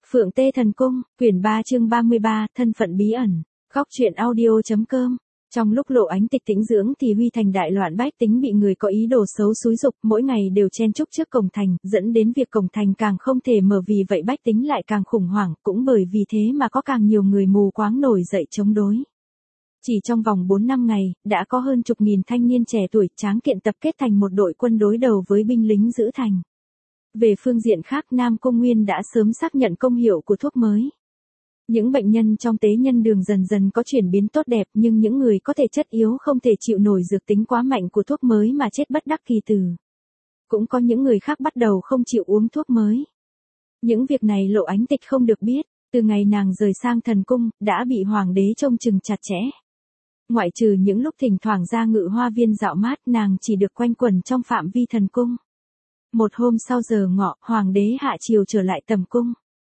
Phượng Tê Thần Cung, quyển 3 chương 33, thân phận bí ẩn. Góc truyện audio.com. Trong lúc Lộ Ánh Tịch tĩnh dưỡng thì Huy Thành đại loạn, bách tính bị người có ý đồ xấu xúi giục, mỗi ngày đều chen chúc trước cổng thành, dẫn đến việc cổng thành càng không thể mở, vì vậy bách tính lại càng khủng hoảng, cũng bởi vì thế mà có càng nhiều người mù quáng nổi dậy chống đối. Chỉ trong vòng 4 năm ngày, đã có hơn chục nghìn thanh niên trẻ tuổi tráng kiện tập kết thành một đội quân đối đầu với binh lính giữ thành. Về phương diện khác, Nam Cung Nguyên đã sớm xác nhận công hiệu của thuốc mới. Những bệnh nhân trong tế nhân đường dần dần có chuyển biến tốt đẹp, nhưng những người có thể chất yếu không thể chịu nổi dược tính quá mạnh của thuốc mới mà chết bất đắc kỳ tử. Cũng có những người khác bắt đầu không chịu uống thuốc mới. Những việc này Lộ Ánh Tịch không được biết, từ ngày nàng rời sang thần cung, đã bị hoàng đế trông chừng chặt chẽ. Ngoại trừ những lúc thỉnh thoảng ra Ngự Hoa Viên dạo mát, nàng chỉ được quanh quẩn trong phạm vi thần cung. Một hôm sau giờ ngọ, hoàng đế hạ triều trở lại tầm cung.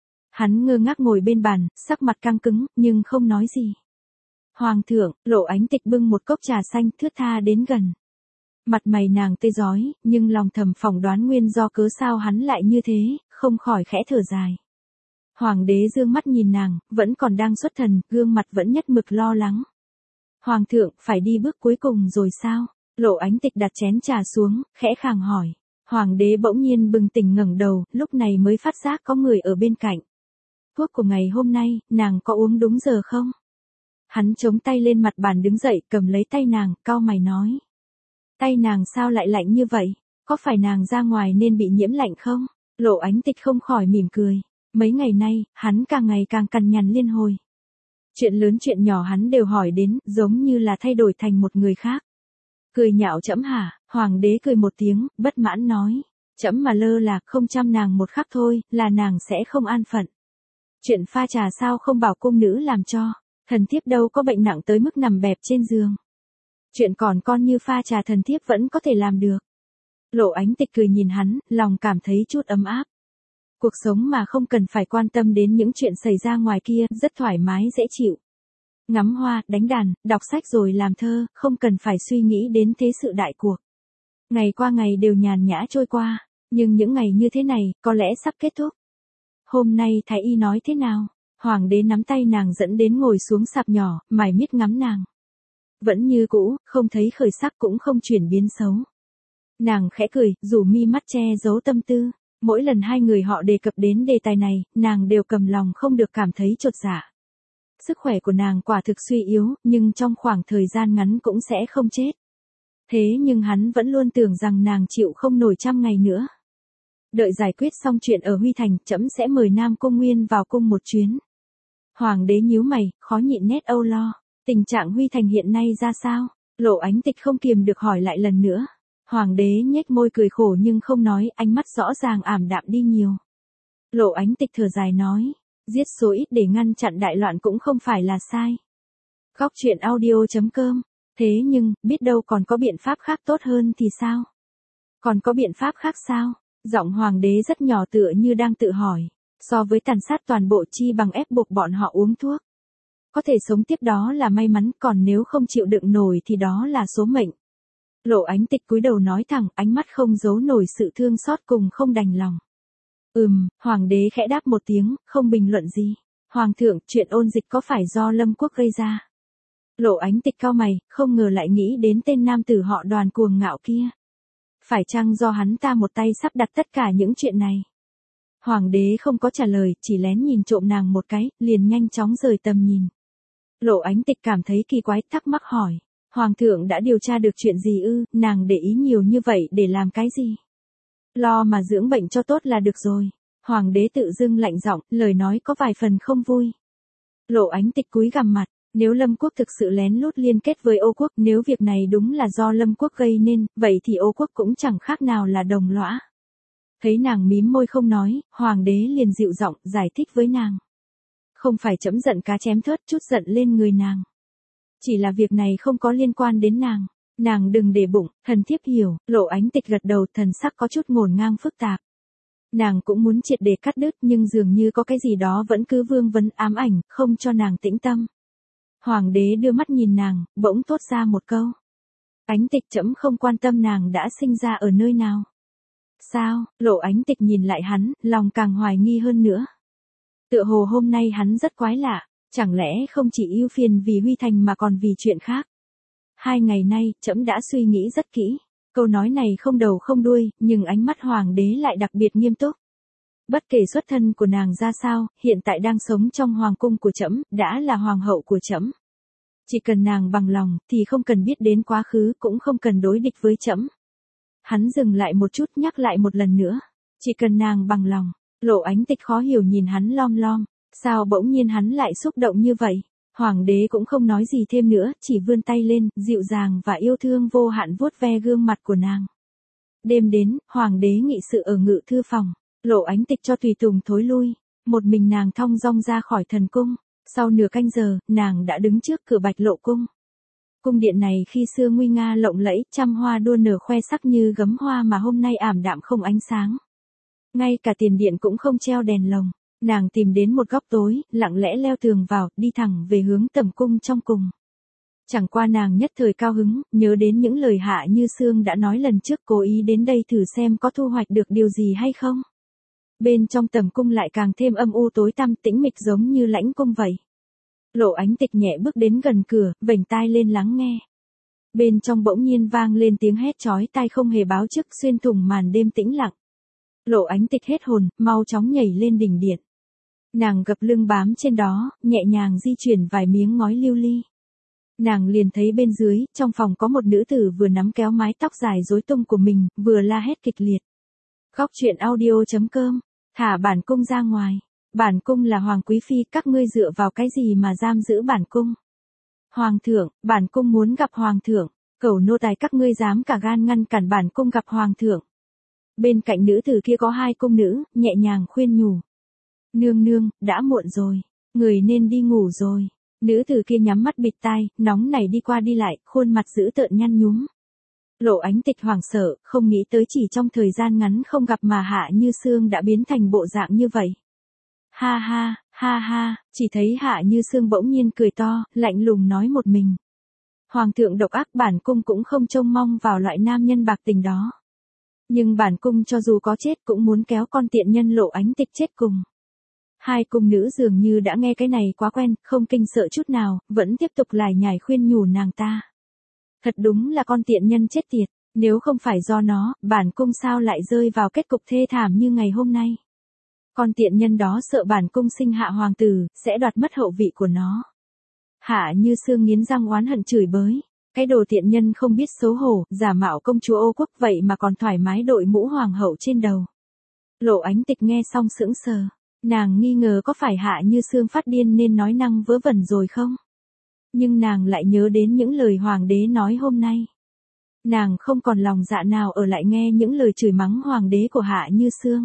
Hắn ngơ ngác ngồi bên bàn, sắc mặt căng cứng, nhưng không nói gì. Hoàng thượng, Lộ Ánh Tịch bưng một cốc trà xanh thướt tha đến gần. Mặt mày nàng tươi rói, nhưng lòng thầm phỏng đoán nguyên do cớ sao hắn lại như thế, không khỏi khẽ thở dài. Hoàng đế dương mắt nhìn nàng, vẫn còn đang xuất thần, gương mặt vẫn nhất mực lo lắng. Hoàng thượng, phải đi bước cuối cùng rồi sao? Lộ Ánh Tịch đặt chén trà xuống, khẽ khàng hỏi. Hoàng đế bỗng nhiên bừng tỉnh ngẩng đầu, lúc này mới phát giác có người ở bên cạnh. Thuốc của ngày hôm nay, nàng có uống đúng giờ không? Hắn chống tay lên mặt bàn đứng dậy, cầm lấy tay nàng, cau mày nói. Tay nàng sao lại lạnh như vậy? Có phải nàng ra ngoài nên bị nhiễm lạnh không? Lộ Ánh Tịch không khỏi mỉm cười. Mấy ngày nay, hắn càng ngày càng cằn nhằn liên hồi. Chuyện lớn chuyện nhỏ hắn đều hỏi đến, giống như là thay đổi thành một người khác. Cười nhạo trẫm hả? Hoàng đế cười một tiếng, bất mãn nói. Trẫm mà lơ là không chăm nàng một khắc thôi, là nàng sẽ không an phận. Chuyện pha trà sao không bảo cung nữ làm cho, thần thiếp đâu có bệnh nặng tới mức nằm bẹp trên giường. Chuyện còn con như pha trà thần thiếp vẫn có thể làm được. Lộ Ánh Tịch cười nhìn hắn, lòng cảm thấy chút ấm áp. Cuộc sống mà không cần phải quan tâm đến những chuyện xảy ra ngoài kia, rất thoải mái dễ chịu. Ngắm hoa, đánh đàn, đọc sách rồi làm thơ, không cần phải suy nghĩ đến thế sự đại cuộc. Ngày qua ngày đều nhàn nhã trôi qua, nhưng những ngày như thế này, có lẽ sắp kết thúc. Hôm nay thái y nói thế nào? Hoàng đế nắm tay nàng dẫn đến ngồi xuống sạp nhỏ, mải miết ngắm nàng. Vẫn như cũ, không thấy khởi sắc cũng không chuyển biến xấu. Nàng khẽ cười, rủ mi mắt che giấu tâm tư. Mỗi lần hai người họ đề cập đến đề tài này, nàng đều cầm lòng không được cảm thấy chột dạ. Sức khỏe của nàng quả thực suy yếu, nhưng trong khoảng thời gian ngắn cũng sẽ không chết. Thế nhưng hắn vẫn luôn tưởng rằng nàng chịu không nổi 100 ngày nữa. Đợi giải quyết xong chuyện ở Huy Thành, trẫm sẽ mời Nam Cung Nguyên vào cung một chuyến. Hoàng đế nhíu mày, khó nhịn nét âu lo. Tình trạng Huy Thành hiện nay ra sao? Lộ Ánh Tịch không kiềm được hỏi lại lần nữa. Hoàng đế nhếch môi cười khổ nhưng không nói, ánh mắt rõ ràng ảm đạm đi nhiều. Lộ Ánh Tịch thở dài nói, giết số ít để ngăn chặn đại loạn cũng không phải là sai. Góc truyện audio.com. Thế nhưng, biết đâu còn có biện pháp khác tốt hơn thì sao? Còn có biện pháp khác sao? Giọng hoàng đế rất nhỏ tựa như đang tự hỏi. So với tàn sát toàn bộ chi bằng ép buộc bọn họ uống thuốc. Có thể sống tiếp đó là may mắn, còn nếu không chịu đựng nổi thì đó là số mệnh. Lộ Ánh Tịch cúi đầu nói thẳng, ánh mắt không giấu nổi sự thương xót cùng không đành lòng. Hoàng đế khẽ đáp một tiếng, không bình luận gì. Hoàng thượng, chuyện ôn dịch có phải do Lâm Quốc gây ra? Lộ Ánh Tịch cau mày, không ngờ lại nghĩ đến tên nam tử họ Đoàn cuồng ngạo kia. Phải chăng do hắn ta một tay sắp đặt tất cả những chuyện này? Hoàng đế không có trả lời, chỉ lén nhìn trộm nàng một cái, liền nhanh chóng rời tầm nhìn. Lộ Ánh Tịch cảm thấy kỳ quái, thắc mắc hỏi. Hoàng thượng đã điều tra được chuyện gì ư? Nàng để ý nhiều như vậy để làm cái gì? Lo mà dưỡng bệnh cho tốt là được rồi. Hoàng đế tự dưng lạnh giọng, lời nói có vài phần không vui. Lộ Ánh Tịch cúi gằm mặt. Nếu Lâm Quốc thực sự lén lút liên kết với Ô Quốc, nếu việc này đúng là do Lâm Quốc gây nên, vậy thì Ô Quốc cũng chẳng khác nào là đồng lõa. Thấy nàng mím môi không nói, hoàng đế liền dịu giọng giải thích với nàng. Không phải trẫm giận cá chém thớt, chút giận lên người nàng. Chỉ là việc này không có liên quan đến nàng. Nàng đừng để bụng, thần thiếp hiểu. Lộ Ánh Tịch gật đầu, thần sắc có chút ngổn ngang phức tạp. Nàng cũng muốn triệt để cắt đứt, nhưng dường như có cái gì đó vẫn cứ vương vấn ám ảnh, không cho nàng tĩnh tâm. Hoàng đế đưa mắt nhìn nàng, bỗng thốt ra một câu. Ánh Tịch, trẫm không quan tâm nàng đã sinh ra ở nơi nào. Sao? Lộ Ánh Tịch nhìn lại hắn, lòng càng hoài nghi hơn nữa. Tựa hồ hôm nay hắn rất quái lạ, chẳng lẽ không chỉ ưu phiền vì Huy Thành mà còn vì chuyện khác. 2 ngày nay, trẫm đã suy nghĩ rất kỹ. Câu nói này không đầu không đuôi, nhưng ánh mắt hoàng đế lại đặc biệt nghiêm túc. Bất kể xuất thân của nàng ra sao, hiện tại đang sống trong hoàng cung của trẫm, đã là hoàng hậu của trẫm. Chỉ cần nàng bằng lòng, thì không cần biết đến quá khứ, cũng không cần đối địch với trẫm. Hắn dừng lại một chút, nhắc lại một lần nữa. Chỉ cần nàng bằng lòng. Lộ Ánh Tịch khó hiểu nhìn hắn lom lom. Sao bỗng nhiên hắn lại xúc động như vậy? Hoàng đế cũng không nói gì thêm nữa, chỉ vươn tay lên, dịu dàng và yêu thương vô hạn vuốt ve gương mặt của nàng. Đêm đến, hoàng đế nghị sự ở ngự thư phòng. Lộ Ánh Tịch cho tùy tùng thối lui. Một mình nàng thong dong ra khỏi thần cung. Sau nửa canh giờ, nàng đã đứng trước cửa Bạch Lộ cung. Cung điện này khi xưa nguy nga lộng lẫy, trăm hoa đua nở khoe sắc như gấm hoa mà hôm nay ảm đạm không ánh sáng. Ngay cả tiền điện cũng không treo đèn lồng. Nàng tìm đến một góc tối, lặng lẽ leo tường vào, đi thẳng về hướng tầm cung trong cùng. Chẳng qua nàng nhất thời cao hứng, nhớ đến những lời Hạ Như Sương đã nói lần trước, cố ý đến đây thử xem có thu hoạch được điều gì hay không. Bên trong tầm cung lại càng thêm âm u tối tăm tĩnh mịch giống như lãnh cung vậy. Lộ Ánh Tịch nhẹ bước đến gần cửa, vểnh tai lên lắng nghe. Bên trong bỗng nhiên vang lên tiếng hét chói tai không hề báo trước, xuyên thủng màn đêm tĩnh lặng. Lộ Ánh Tịch hết hồn, mau chóng nhảy lên đỉnh điện. Nàng gập lưng bám trên đó, nhẹ nhàng di chuyển vài miếng ngói lưu ly. Nàng liền thấy bên dưới, trong phòng có một nữ tử vừa nắm kéo mái tóc dài rối tung của mình, vừa la hét kịch liệt. Góc truyện audio.com, thả bản cung ra ngoài. Bản cung là hoàng quý phi, các ngươi dựa vào cái gì mà giam giữ bản cung? Hoàng thượng, bản cung muốn gặp hoàng thượng. Cẩu nô tài các ngươi dám cả gan ngăn cản bản cung gặp hoàng thượng. Bên cạnh nữ tử kia có 2 cung nữ, nhẹ nhàng khuyên nhủ. Nương nương, đã muộn rồi, người nên đi ngủ rồi. Nữ tử kia nhắm mắt bịt tai, nóng nảy đi qua đi lại, khuôn mặt dữ tợn nhăn nhúm. Lộ Ánh Tịch hoảng sợ, không nghĩ tới chỉ trong thời gian ngắn không gặp mà Hạ Như Sương đã biến thành bộ dạng như vậy. Ha ha, ha ha, chỉ thấy Hạ Như Sương bỗng nhiên cười to, lạnh lùng nói một mình. Hoàng thượng độc ác, bản cung cũng không trông mong vào loại nam nhân bạc tình đó. Nhưng bản cung cho dù có chết cũng muốn kéo con tiện nhân Lộ Ánh Tịch chết cùng. 2 cung nữ dường như đã nghe cái này quá quen, không kinh sợ chút nào, vẫn tiếp tục lải nhải khuyên nhủ nàng ta. Thật đúng là con tiện nhân chết tiệt, nếu không phải do nó, bản cung sao lại rơi vào kết cục thê thảm như ngày hôm nay. Con tiện nhân đó sợ bản cung sinh hạ hoàng tử, sẽ đoạt mất hậu vị của nó. Hạ Như Sương nghiến răng oán hận chửi bới. Cái đồ tiện nhân không biết xấu hổ, giả mạo công chúa Ô Quốc vậy mà còn thoải mái đội mũ hoàng hậu trên đầu. Lộ Ánh Tịch nghe xong sững sờ. Nàng nghi ngờ có phải Hạ Như Sương phát điên nên nói năng vớ vẩn rồi không? Nhưng nàng lại nhớ đến những lời hoàng đế nói hôm nay. Nàng không còn lòng dạ nào ở lại nghe những lời chửi mắng hoàng đế của Hạ Như Sương.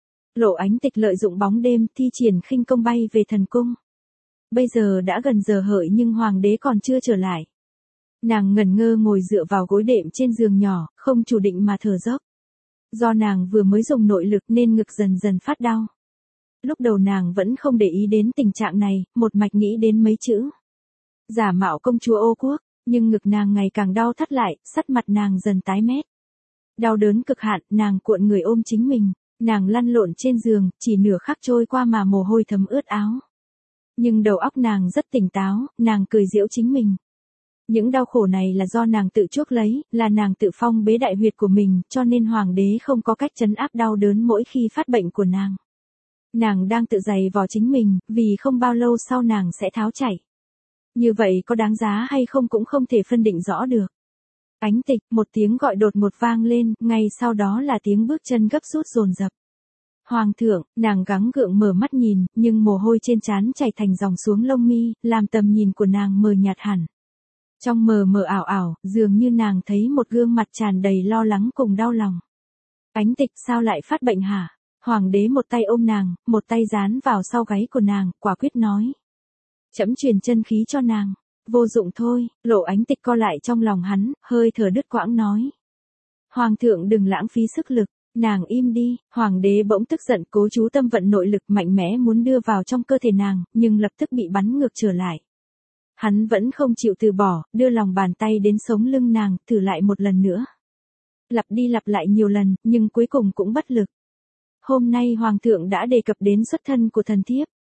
Lộ Ánh Tịch lợi dụng bóng đêm thi triển khinh công bay về thần cung. Bây giờ đã gần giờ hợi nhưng hoàng đế còn chưa trở lại. Nàng ngẩn ngơ ngồi dựa vào gối đệm trên giường nhỏ, không chủ định mà thở dốc. Do nàng vừa mới dùng nội lực nên ngực dần dần phát đau. Lúc đầu nàng vẫn không để ý đến tình trạng này, một mạch nghĩ đến mấy chữ. Giả mạo công chúa Ô Quốc, nhưng ngực nàng ngày càng đau thắt lại, sắc mặt nàng dần tái mét. Đau đớn cực hạn, nàng cuộn người ôm chính mình, nàng lăn lộn trên giường, chỉ nửa khắc trôi qua mà mồ hôi thấm ướt áo. Nhưng đầu óc nàng rất tỉnh táo, nàng cười giễu chính mình. Những đau khổ này là do nàng tự chuốc lấy, là nàng tự phong bế đại huyệt của mình, cho nên hoàng đế không có cách trấn áp đau đớn mỗi khi phát bệnh của nàng. Nàng đang tự giày vò chính mình, vì không bao lâu sau nàng sẽ tháo chảy. Như vậy có đáng giá hay không cũng không thể phân định rõ được. Ánh Tịch, một tiếng gọi đột ngột vang lên, ngay sau đó là tiếng bước chân gấp rút dồn dập. Hoàng thượng, nàng gắng gượng mở mắt nhìn, nhưng mồ hôi trên trán chảy thành dòng xuống lông mi, làm tầm nhìn của nàng mờ nhạt hẳn. Trong mờ mờ ảo ảo, dường như nàng thấy một gương mặt tràn đầy lo lắng cùng đau lòng. Ánh Tịch, sao lại phát bệnh hả? Hoàng đế một tay ôm nàng, một tay dán vào sau gáy của nàng, quả quyết nói. Trẫm truyền chân khí cho nàng. Vô dụng thôi, Lộ Ánh Tịch co lại trong lòng hắn, hơi thở đứt quãng nói. Hoàng thượng đừng lãng phí sức lực, nàng im đi. Hoàng đế bỗng tức giận, cố chú tâm vận nội lực mạnh mẽ muốn đưa vào trong cơ thể nàng, nhưng lập tức bị bắn ngược trở lại. Hắn vẫn không chịu từ bỏ, đưa lòng bàn tay đến sống lưng nàng, thử lại một lần nữa. Lặp đi lặp lại nhiều lần, nhưng cuối cùng cũng bất lực. Hôm nay hoàng thượng đã đề cập đến xuất thân của thần thiếp.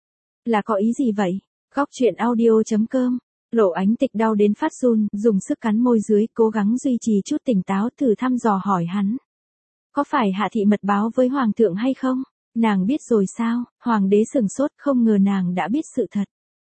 Là có ý gì vậy? Góc chuyện audio.com. Lộ Ánh Tịch đau đến phát run, dùng sức cắn môi dưới, cố gắng duy trì chút tỉnh táo, thử thăm dò hỏi hắn. Có phải hạ thị mật báo với hoàng thượng hay không? Nàng biết rồi sao? Hoàng đế sửng sốt, không ngờ nàng đã biết sự thật.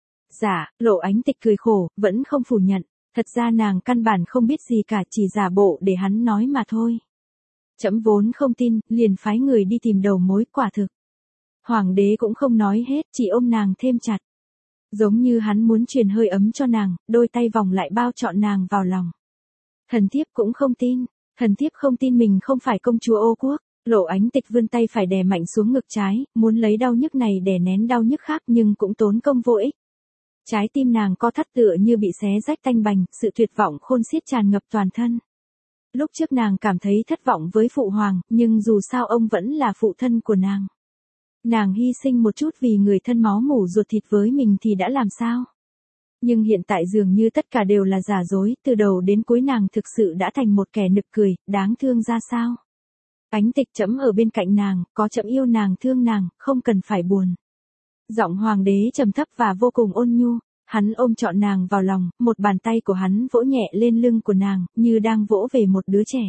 Dạ, Lộ Ánh Tịch cười khổ, vẫn không phủ nhận. Thật ra nàng căn bản không biết gì cả, chỉ giả bộ để hắn nói mà thôi. Trẫm vốn không tin, liền phái người đi tìm đầu mối, quả thực. Hoàng đế cũng không nói hết, chỉ ôm nàng thêm chặt. Giống như hắn muốn truyền hơi ấm cho nàng, đôi tay vòng lại bao trọn nàng vào lòng. Thần thiếp cũng không tin, thần thiếp không tin mình không phải công chúa Ô Quốc. Lộ Ánh Tịch vươn tay phải đè mạnh xuống ngực trái, muốn lấy đau nhức này đè nén đau nhức khác nhưng cũng tốn công vô ích. Trái tim nàng co thắt tựa như bị xé rách tanh bành, sự tuyệt vọng khôn xiết tràn ngập toàn thân. Lúc trước nàng cảm thấy thất vọng với phụ hoàng, nhưng dù sao ông vẫn là phụ thân của nàng. Nàng hy sinh một chút vì người thân máu mủ ruột thịt với mình thì đã làm sao? Nhưng hiện tại dường như tất cả đều là giả dối, từ đầu đến cuối nàng thực sự đã thành một kẻ nực cười, đáng thương ra sao? Ánh Tịch, trẫm ở bên cạnh nàng, có trẫm yêu nàng thương nàng, không cần phải buồn. Giọng hoàng đế trầm thấp và vô cùng ôn nhu, hắn ôm trọn nàng vào lòng, một bàn tay của hắn vỗ nhẹ lên lưng của nàng, như đang vỗ về một đứa trẻ.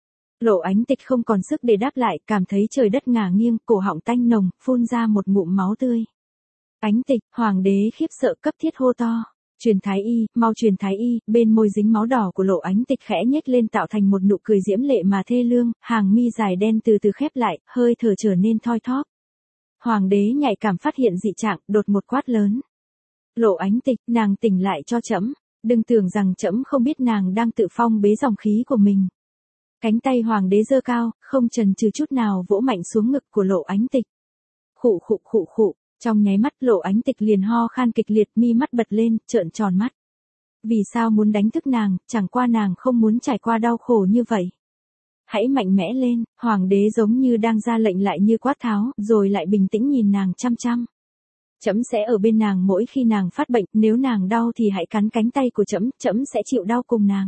Lộ Ánh Tịch không còn sức để đáp lại, cảm thấy trời đất ngả nghiêng, cổ họng tanh nồng, phun ra một ngụm máu tươi. Ánh Tịch, hoàng đế khiếp sợ cấp thiết hô to. Truyền thái y, mau truyền thái y, bên môi dính máu đỏ của Lộ Ánh Tịch khẽ nhếch lên tạo thành một nụ cười diễm lệ mà thê lương, hàng mi dài đen từ từ khép lại, hơi thở trở nên thoi thóp. Hoàng đế nhạy cảm phát hiện dị trạng, đột một quát lớn. Lộ Ánh Tịch, nàng tỉnh lại cho trẫm, đừng tưởng rằng trẫm không biết nàng đang tự phong bế dòng khí của mình. Cánh tay hoàng đế giơ cao, không chần chừ chút nào vỗ mạnh xuống ngực của Lộ Ánh Tịch. Khụ khụ khụ khụ, trong nháy mắt Lộ Ánh Tịch liền ho khan kịch liệt, mi mắt bật lên, trợn tròn mắt. Vì sao muốn đánh thức nàng, chẳng qua nàng không muốn trải qua đau khổ như vậy. Hãy mạnh mẽ lên, hoàng đế giống như đang ra lệnh lại như quát tháo, rồi lại bình tĩnh nhìn nàng chăm chăm. Trẫm sẽ ở bên nàng mỗi khi nàng phát bệnh, nếu nàng đau thì hãy cắn cánh tay của trẫm, trẫm sẽ chịu đau cùng nàng.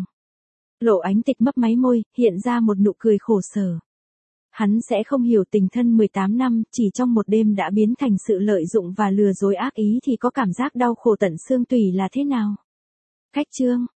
Lộ Ánh Tịch mấp máy môi, hiện ra một nụ cười khổ sở. Hắn sẽ không hiểu tình thân 18 năm, chỉ trong một đêm đã biến thành sự lợi dụng và lừa dối ác ý thì có cảm giác đau khổ tận xương tủy là thế nào. Khách chương.